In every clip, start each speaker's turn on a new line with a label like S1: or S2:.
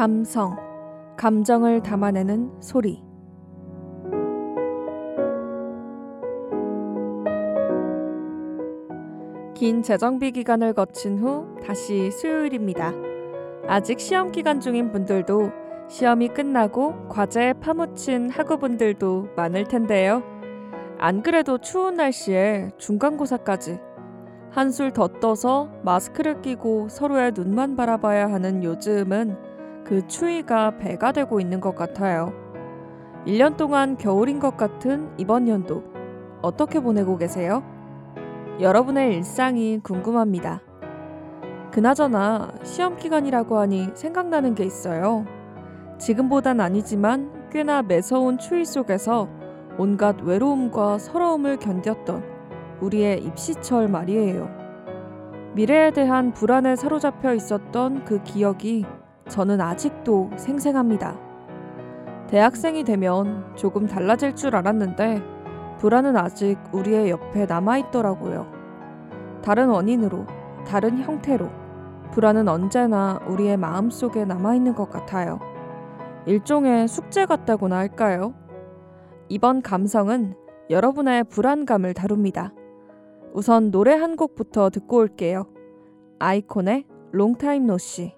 S1: 감성, 감정을 담아내는 소리. 긴 재정비 기간을 거친 후 다시 수요일입니다. 아직 시험 기간 중인 분들도 시험이 끝나고 과제에 파묻힌 학우분들도 많을 텐데요. 안 그래도 추운 날씨에 중간고사까지 한술 더 떠서 마스크를 끼고 서로의 눈만 바라봐야 하는 요즘은 그 추위가 배가 되고 있는 것 같아요. 1년 동안 겨울인 것 같은 이번 연도 어떻게 보내고 계세요? 여러분의 일상이 궁금합니다. 그나저나 시험 기간이라고 하니 생각나는 게 있어요. 지금보단 아니지만 꽤나 매서운 추위 속에서 온갖 외로움과 서러움을 견뎠던 우리의 입시철 말이에요. 미래에 대한 불안에 사로잡혀 있었던 그 기억이 저는 아직도 생생합니다. 대학생이 되면 조금 달라질 줄 알았는데 불안은 아직 우리의 옆에 남아있더라고요. 다른 원인으로, 다른 형태로 불안은 언제나 우리의 마음속에 남아있는 것 같아요. 일종의 숙제 같다고나 할까요? 이번 감성은 여러분의 불안감을 다룹니다. 우선 노래 한 곡부터 듣고 올게요. 아이콘의 롱타임 노씨.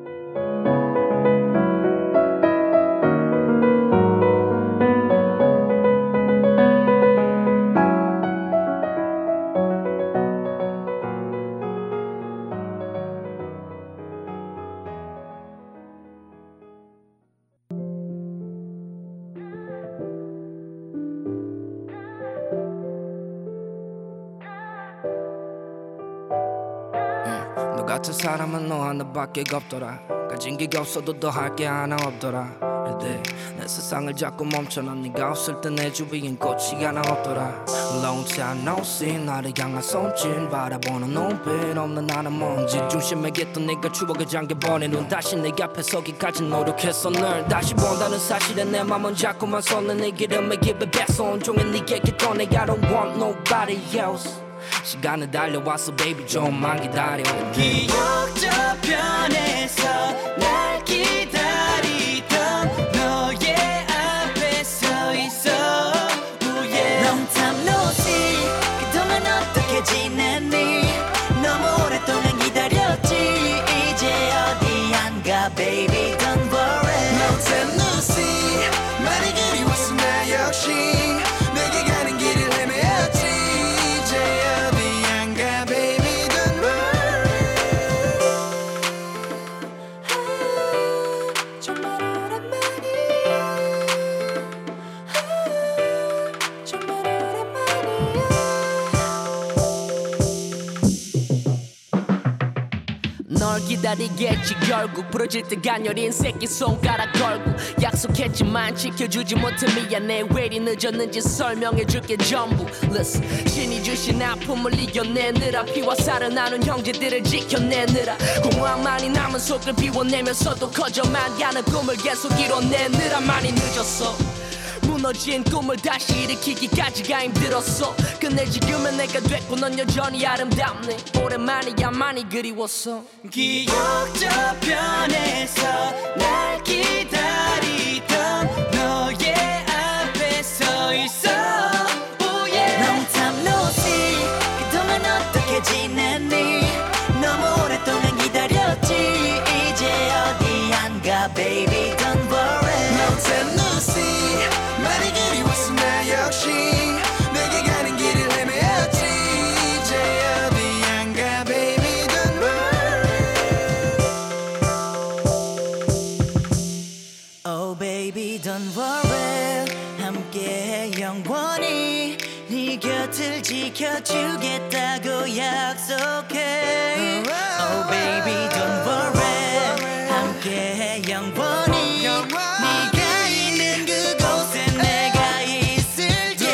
S2: 너 같은 사람은 너 하나밖에 없더라. 가진 게 없어도 더 할 게 하나 없더라. 내 세상을 자꾸 멈춰놔. 네가 없을 때 내 주위엔 꽃이 하나 없더라. Long time no see. 나를 향한 손짓 바라보는 눈빛 없는 나는 먼지 중심에 있던 네가 추억에 잠겨버린 눈 다시 내 앞에 서기까지 노력했어. 널 다시 본다는 사실에 내 맘은 자꾸만 솟는 네 기름에 입에 뱉어 온종일 네게 꺼내. I don't want nobody else. 시간을 달려왔어 baby 좀만 기다려.
S3: 기억 저편에서 날 기다리던 너의 앞에 서 있어. Long time no see. 그동안 어떻게 지냈니? 너무 오랫동안 기다렸지. 이제 어디 안 가 baby don't worry. Long time no see. 많이 그리웠어 나 역시. 내게 가는 길을 헤매었지.
S4: 널 기다리겠지 결국 부러질 때 간열인 새끼 손가락 걸고 약속했지만 지켜주지 못해 미안해. 왜 이리 늦었는지 설명해줄게 전부. Listen. 신이 주신 아픔을 이겨내느라 피와 살을 나눈 형제들을 지켜내느라 공허함만이 남은 속을 비워내면서도 커져만 가는 꿈을 계속 이뤄내느라 많이 늦었어. 무너진 꿈을 다시 일으키기까지가 힘들었어. 근데 지금은 내가 됐고 넌 여전히 아름답네. 오랜만이야 많이 그리웠어.
S3: 기억 저편에서 날 기다리던 너의 앞에 서 있어. Long time no see. 그동안 어떻게 지냈니? 너무 오랫동안 기다렸지. 이제 어디 안 가 baby don't worry. Long time no see. 많이 그리웠어 나 역시. 내게 가는 길을 헤매었지. 이제 어디 안 가 baby don't worry. Oh baby don't worry. 함께 영원히 네 곁을 지켜주겠다고 약속해. Oh baby don't worry. 함께 영원히 네가 있는 그곳에 내가 있을게.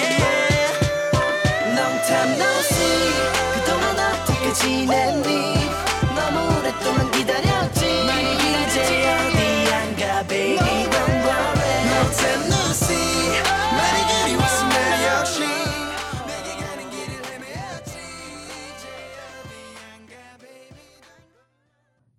S3: Long time no see. 그동안 어떻게 지냈니? 너무 오랫동안 기다렸지. 이제 어디 안 가 baby don't worry. Long time no see. 많이 그리웠어 나 역시. 내게 가는 길을 헤매었지. 이제 어디 안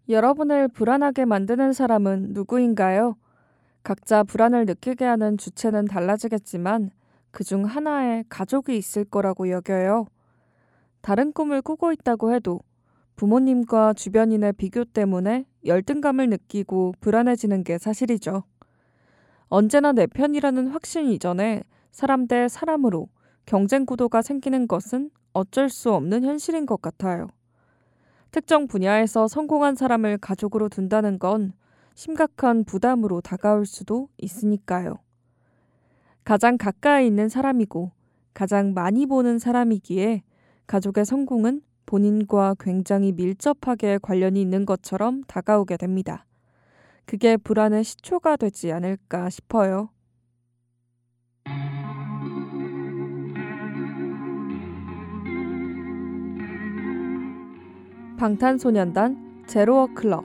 S1: 여러분을 불안하게 만드는 사람은 누구인가요? 각자 불안을 느끼게 하는 주체는 달라지겠지만 그중 하나에 가족이 있을 거라고 여겨요. 다른 꿈을 꾸고 있다고 해도 부모님과 주변인의 비교 때문에 열등감을 느끼고 불안해지는 게 사실이죠. 언제나 내 편이라는 확신 이전에 사람 대 사람으로 경쟁 구도가 생기는 것은 어쩔 수 없는 현실인 것 같아요. 특정 분야에서 성공한 사람을 가족으로 둔다는 건 심각한 부담으로 다가올 수도 있으니까요. 가장 가까이 있는 사람이고 가장 많이 보는 사람이기에 가족의 성공은 본인과 굉장히 밀접하게 관련이 있는 것처럼 다가오게 됩니다. 그게 불안의 시초가 되지 않을까 싶어요. 방탄소년단 제로워클럽.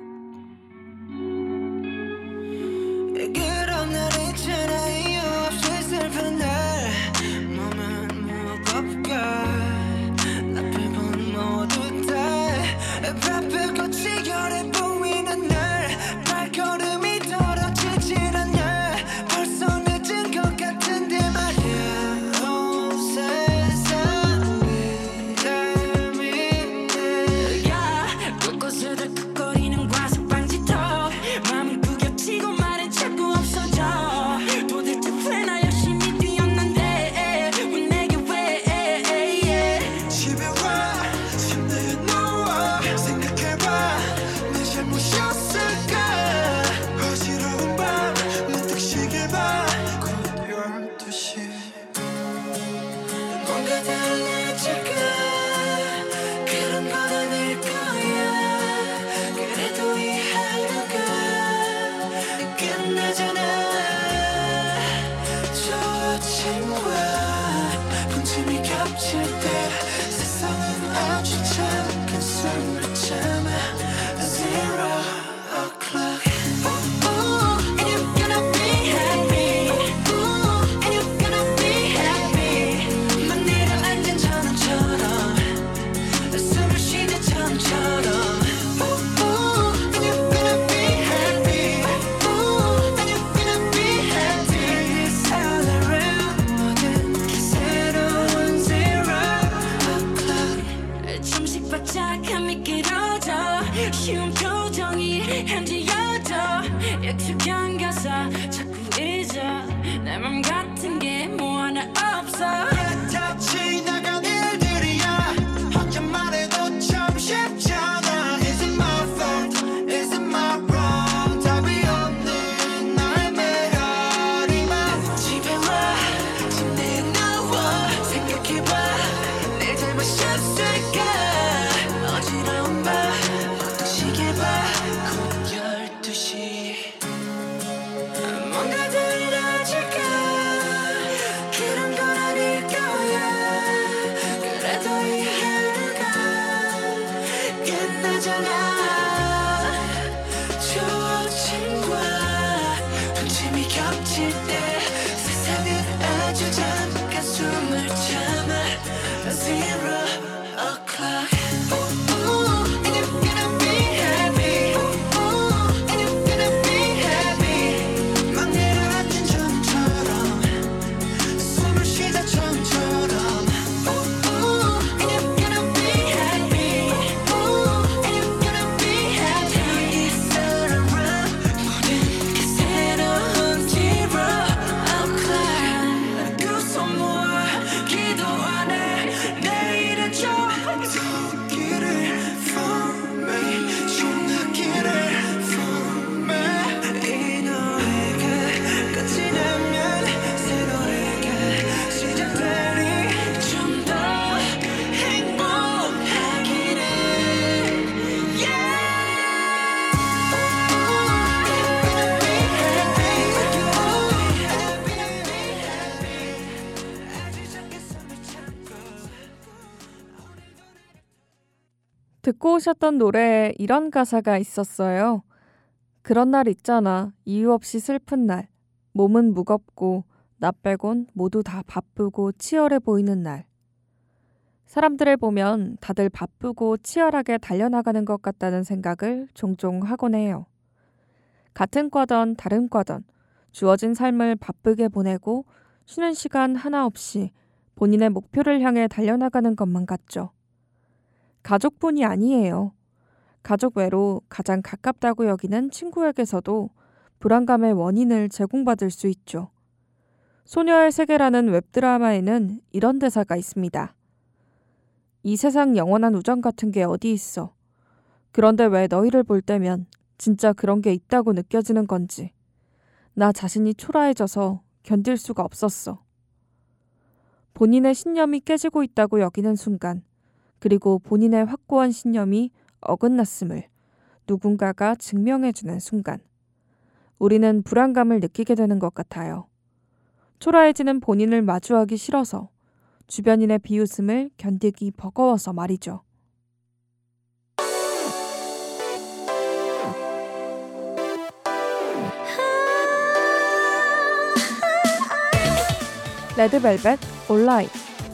S3: 그런 날 있잖아 이유 없이 슬픈 날 몸은 무겁고 나쁠 본 모두 다 바쁠 꽃이 결에 보이는 날 발걸음이 떨어지질 않냐 벌써 늦은 것 같은데 말야 온 세상이 날 믿네 야 곳곳을 덜컥거리는 과속방지턱 마음이 구겨지고 말은 자꾸 없어져 도대체 왜 나 열심히 뛰었는데 왜 내게 왜 집에 와 침대에 누워 생각해봐 내 잘못이었을까 어지러운 밤 문득 시계 봐 곧 12시 뭔가 달라질까 그런 건 아닐 거야 그래도 이 하루가 끝나잖아 저 친구와 분침이 겹칠 때 세상은 아주 잠깐 숨을 참아 Zero o'clock Ooh, and you're gonna be happy Ooh, and you're gonna be happy 막 내려앉은 전원처럼 숨을 쉬는 처음처럼 Ooh, and you're gonna be happy Ooh, and you're gonna be happy It's all around 모든 게 새로운 zero o'clock 잠시 바짝함이 길어져 쉬운 표정이 현지여져 익숙한 가사 자꾸 잊어 내 맘 같은 게 뭐 하나 없어 다 지나간 일들이야 혼자 말해도 참 쉽잖아 Is it my fault? Is it my wrong? 답이 없는 나의 메아리만 집에 와 침대에 누워 생각해봐 내 잘못이었을까 어지러운 밤 모두 시계 봐곧 12시 뭔가 달라질까 그런 건 아닐 거야 그래도 이 하루가 끝나잖아 저 친구와 분침이 겹칠 때 세상은 아주 잠깐 숨을 참아 Zero o'clock Ooh, and you're gonna be happy Ooh, and you're gonna be happy 막 내려앉은 전처럼 숨을 쉬다 처음처럼 Ooh, and you're gonna be happy Ooh, and you're gonna be happy It's all around 모든 게 새로운 zero o'clock 그 손 모아 기도하네 내일은 좀 더 길을 for me 전화기를 for me 이 노래가 끝이 나면 새 노래가 시작되니 좀 더 행복하기를 Yeah Gonna be happy 아주 작게 숨을 참고
S1: 듣고 오셨던 노래에 이런 가사가 있었어요. 그런 날 있잖아. 이유 없이 슬픈 날. 몸은 무겁고 나 빼곤 모두 다 바쁘고 치열해 보이는 날. 사람들을 보면 다들 바쁘고 치열하게 달려나가는 것 같다는 생각을 종종 하곤 해요. 같은 과던 다른 과던 주어진 삶을 바쁘게 보내고 쉬는 시간 하나 없이 본인의 목표를 향해 달려나가는 것만 같죠. 가족뿐이 아니에요. 가족 외로 가장 가깝다고 여기는 친구에게서도 불안감의 원인을 제공받을 수 있죠. 소녀의 세계라는 웹드라마에는 이런 대사가 있습니다. 이 세상 영원한 우정 같은 게 어디 있어. 그런데 왜 너희를 볼 때면 진짜 그런 게 있다고 느껴지는 건지. 나 자신이 초라해져서 견딜 수가 없었어. 본인의 신념이 깨지고 있다고 여기는 순간, 그리고 본인의 확고한 신념이 어긋났음을 누군가가 증명해주는 순간, 우리는 불안감을 느끼게 되는 것 같아요. 초라해지는 본인을 마주하기 싫어서, 주변인의 비웃음을 견디기 버거워서 말이죠. 레드벨벳 온라인.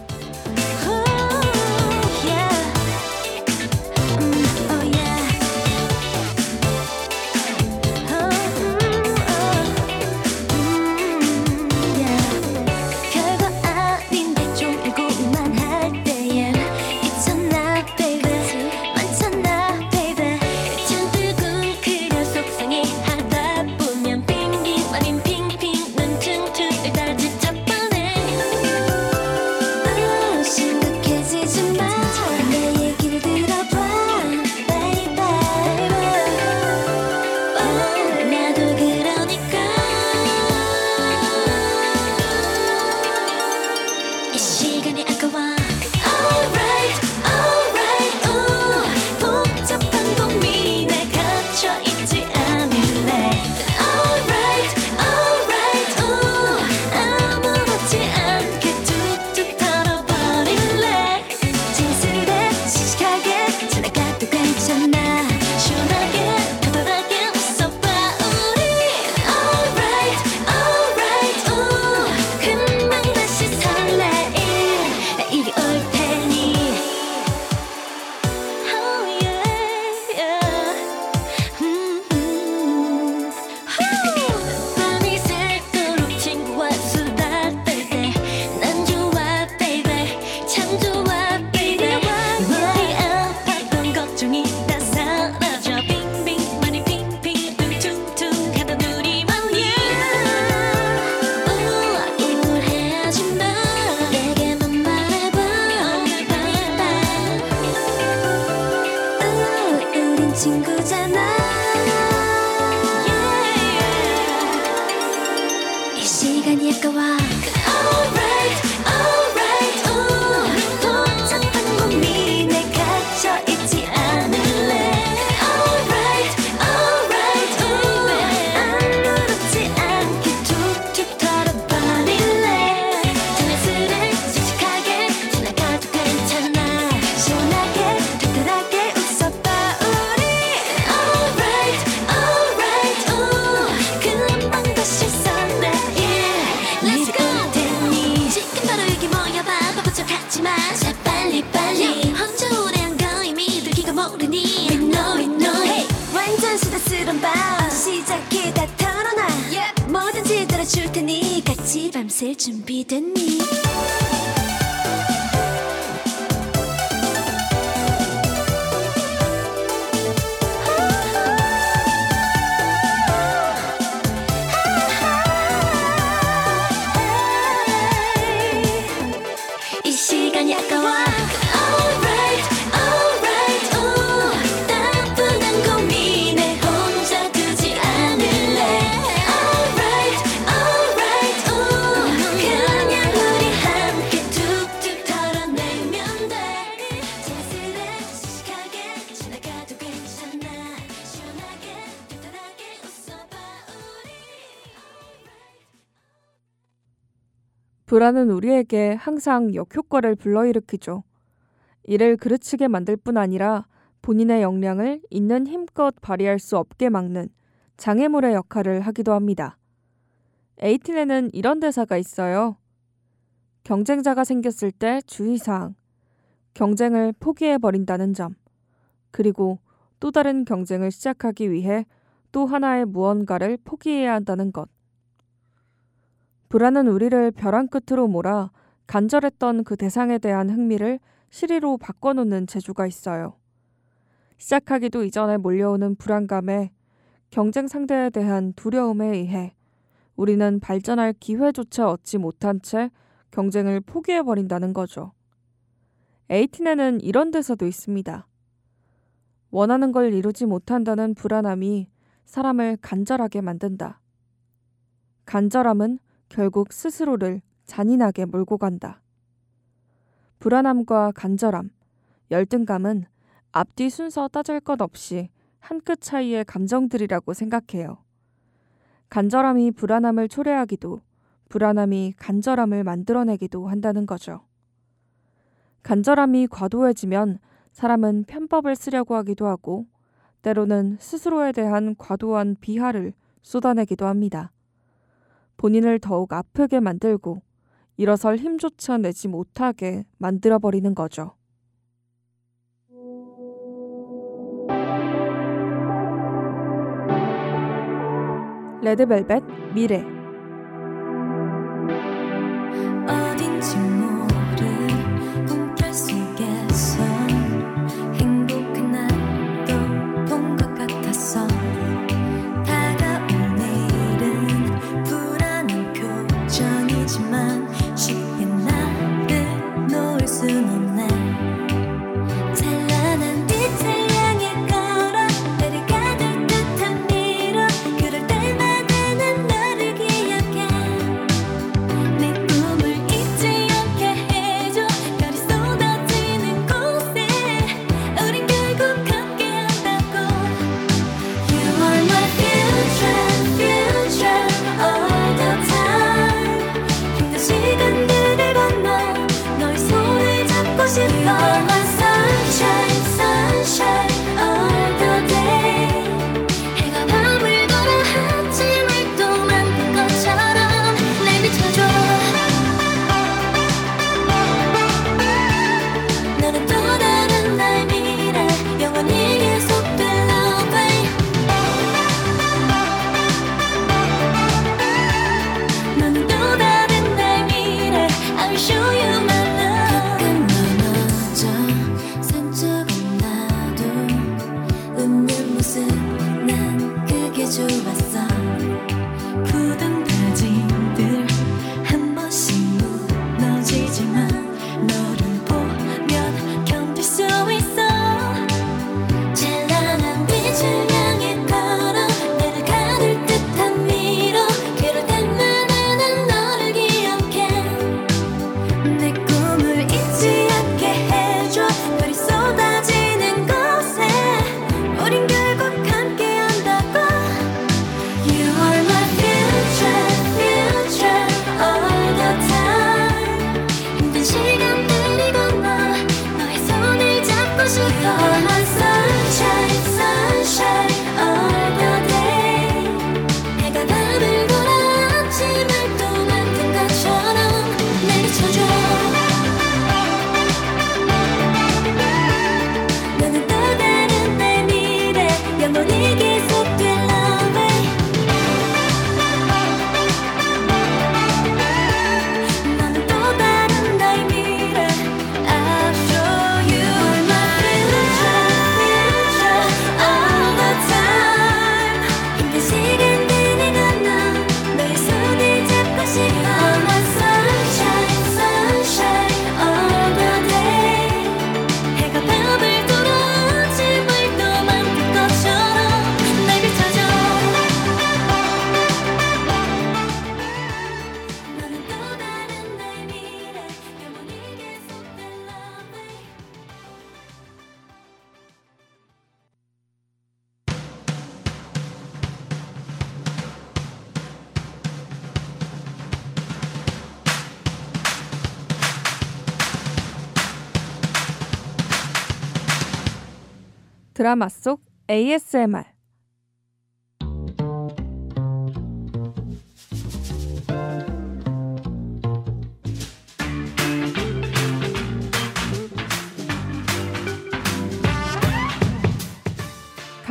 S5: 밤샐 준비됐니? 이 시간이 아까워.
S1: 불안은 우리에게 항상 역효과를 불러일으키죠. 이를 그르치게 만들 뿐 아니라 본인의 역량을 있는 힘껏 발휘할 수 없게 막는 장애물의 역할을 하기도 합니다. 에이틴에는 이런 대사가 있어요. 경쟁자가 생겼을 때 주의사항. 경쟁을 포기해버린다는 점, 그리고 또 다른 경쟁을 시작하기 위해 또 하나의 무언가를 포기해야 한다는 것. 불안은 우리를 벼랑 끝으로 몰아 간절했던 그 대상에 대한 흥미를 시리로 바꿔놓는 재주가 있어요. 시작하기도 이전에 몰려오는 불안감에 경쟁 상대에 대한 두려움에 의해 우리는 발전할 기회조차 얻지 못한 채 경쟁을 포기해버린다는 거죠. 에이틴에는 이런 대사도 있습니다. 원하는 걸 이루지 못한다는 불안함이 사람을 간절하게 만든다. 간절함은 결국 스스로를 잔인하게 몰고 간다. 불안함과 간절함, 열등감은 앞뒤 순서 따질 것 없이 한 끗 차이의 감정들이라고 생각해요. 간절함이 불안함을 초래하기도, 불안함이 간절함을 만들어내기도 한다는 거죠. 간절함이 과도해지면 사람은 편법을 쓰려고 하기도 하고, 때로는 스스로에 대한 과도한 비하를 쏟아내기도 합니다. 본인을 더욱 아프게 만들고 일어설 힘조차 내지 못하게 만들어버리는 거죠. 레드벨벳 미래.
S5: 어딘지 모를 꿈결 속에서 행복한 날도 본 것 같았어. 다가올 내일은 불안한 표정이지만 쉽게 나를 놓을 순 없네. 찬란한 빛을 향해 걸어 나를 가둘 듯한 미로. 그럴 때마다 난 너를 기억해. 내 꿈을 잊지 않게 해줘. 별이 쏟아지는 곳에 우린 결국 함께한다고. You are my future, future all the time. 힘든 시간들을 건너 너의 손을 잡고 싶어. My sunshine, sunshine all the day. 해가 밤을 걸어 아침을 또 만든 것처럼 날 비춰줘. 너는 또 다른 나의 미래, 영원히 계속될 love. 너는 또 다른 나의 미래, I'll show you my love. 가끔 넘어져 상처가 나도 웃는 모습 난 그게 좋았어. 굳은 다짐들 한 번씩 무너지지만 너를 보면 견딜 수 있어. 찬란한 빛을 향해 걸어 나를 가둘 듯한 미로. 그럴 때마다 난 너를 기억해. 내 꿈을 잊지 않게 해줘. 별이 쏟아지는 곳에 우린 결국 함께한다고. You are my future, future all the time. 힘든 시간들이 건너 너의 손을 잡고 싶어. My sunshine, sunshine all the day. 해가 밤을 걸어 아침을 또 만든 것처럼 날 비춰줘. 너는 또 다른 나의 미래, 영원히 계속될 love. 너는 또 다른 나의 미래, I'll show you my future, future all the time. 힘든 시간들이 건너 너의 손을 잡고 싶어. My sunshine, sunshine all the day. 해가 밤을 돌아 아침을 또 만든 것처럼 날 비춰줘. 너는 또 다른 나의 미래, 영원히 계속될 love.
S1: 드라마 속 ASMR.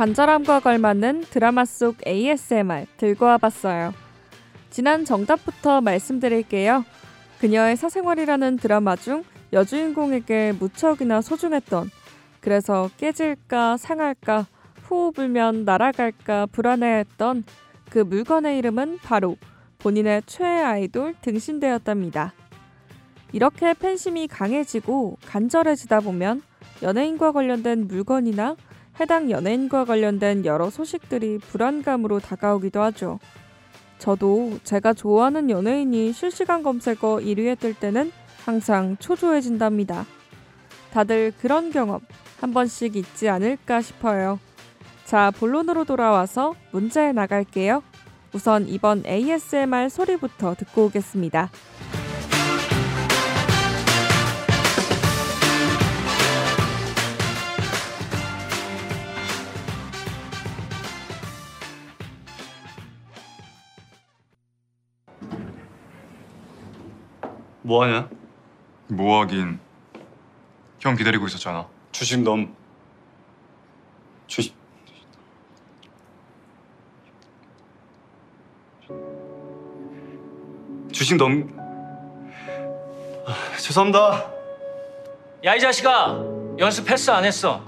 S1: 간절함과 걸맞는 드라마 속 ASMR 들고 와봤어요. 지난 정답부터 말씀드릴게요. 그녀의 사생활이라는 드라마 중 여주인공에게 무척이나 소중했던, 그래서 깨질까 상할까 호흡 불면 날아갈까 불안해했던 그 물건의 이름은 바로 본인의 최애 아이돌 등신대였답니다. 이렇게 팬심이 강해지고 간절해지다 보면 연예인과 관련된 물건이나 해당 연예인과 관련된 여러 소식들이 불안감으로 다가오기도 하죠. 저도 제가 좋아하는 연예인이 실시간 검색어 1위에 뜰 때는 항상 초조해진답니다. 다들 그런 경험 한 번씩 있지 않을까 싶어요. 자, 본론으로 돌아와서 문제 나갈게요. 우선 이번 ASMR 소리부터 듣고 오겠습니다.
S6: 뭐하냐?
S7: 뭐하긴. 형 기다리고 있었잖아.
S6: 주식 넘. 주식 넘. 죄송합니다.
S8: 야, 이 자식아! 연습 패스 안 했어.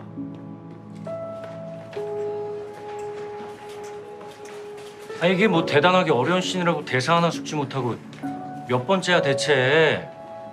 S8: 아, 이게 뭐 대단하게 어려운 씬이라고 대사 하나 숙지 못하고 몇 번째야 대체.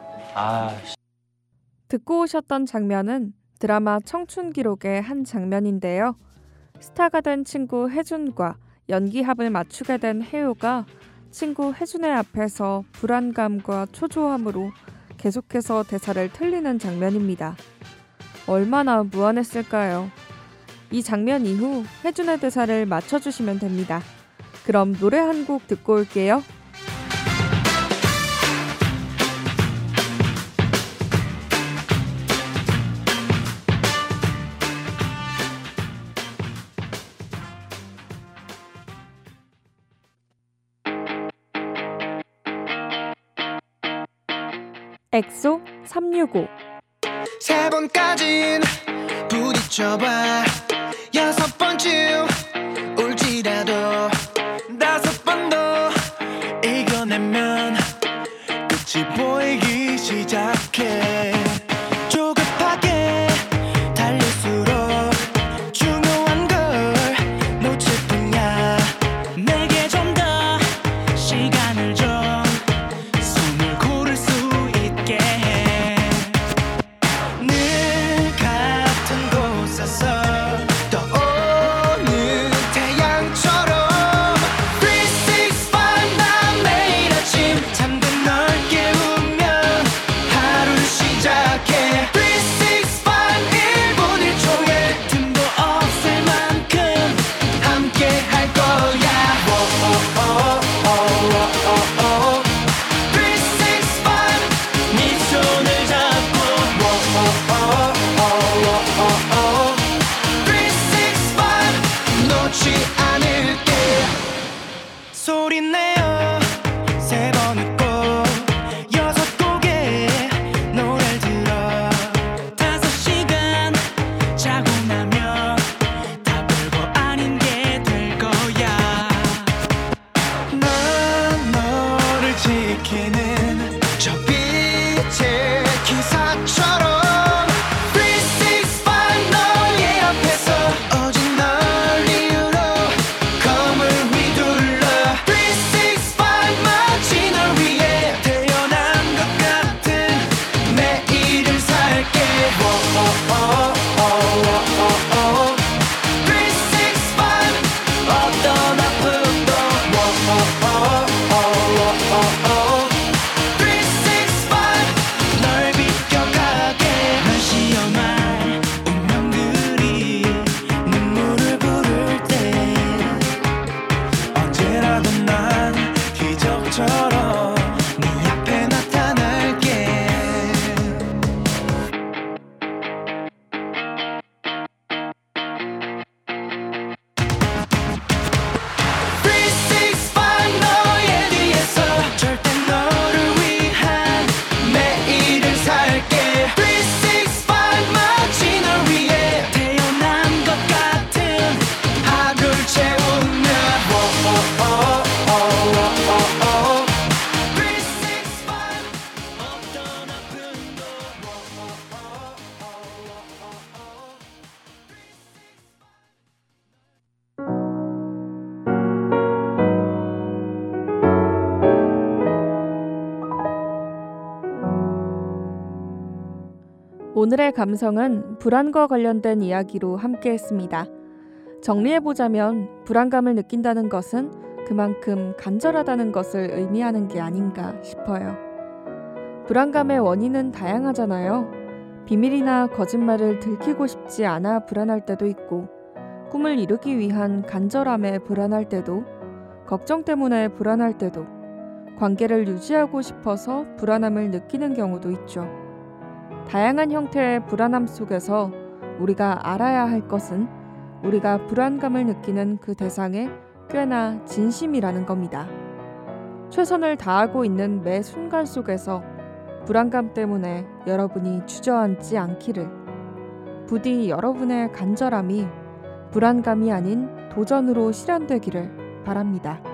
S1: 듣고 오셨던 장면은 드라마 청춘기록의 한 장면인데요. 스타가 된 친구 혜준과 연기합을 맞추게 된 혜우가 친구 혜준의 앞에서 불안감과 초조함으로 계속해서 대사를 틀리는 장면입니다. 얼마나 무안했을까요? 이 장면 이후 혜준의 대사를 맞춰주시면 됩니다. 그럼 노래 한 곡 듣고 올게요. 엑소 365.
S3: 세 번까진 부딪혀봐. 여섯 번쯤 울지라도 다섯 번 더 이겨내면 끝이 보이기 시작해. 조급하게 달릴수록 중요한 걸 놓칠 뿐이야. 내게 좀 더 시간을 줘. 숨을 고를 수 있게 해. 늘 같은 곳에서 떠오르는
S1: 오늘의 감성은 불안과 관련된 이야기로 함께했습니다. 정리해보자면 불안감을 느낀다는 것은 그만큼 간절하다는 것을 의미하는 게 아닌가 싶어요. 불안감의 원인은 다양하잖아요. 비밀이나 거짓말을 들키고 싶지 않아 불안할 때도 있고, 꿈을 이루기 위한 간절함에 불안할 때도, 걱정 때문에 불안할 때도, 관계를 유지하고 싶어서 불안함을 느끼는 경우도 있죠. 다양한 형태의 불안함 속에서 우리가 알아야 할 것은 우리가 불안감을 느끼는 그 대상에 꽤나 진심이라는 겁니다. 최선을 다하고 있는 매 순간 속에서 불안감 때문에 여러분이 주저앉지 않기를, 부디 여러분의 간절함이 불안감이 아닌 도전으로 실현되기를 바랍니다.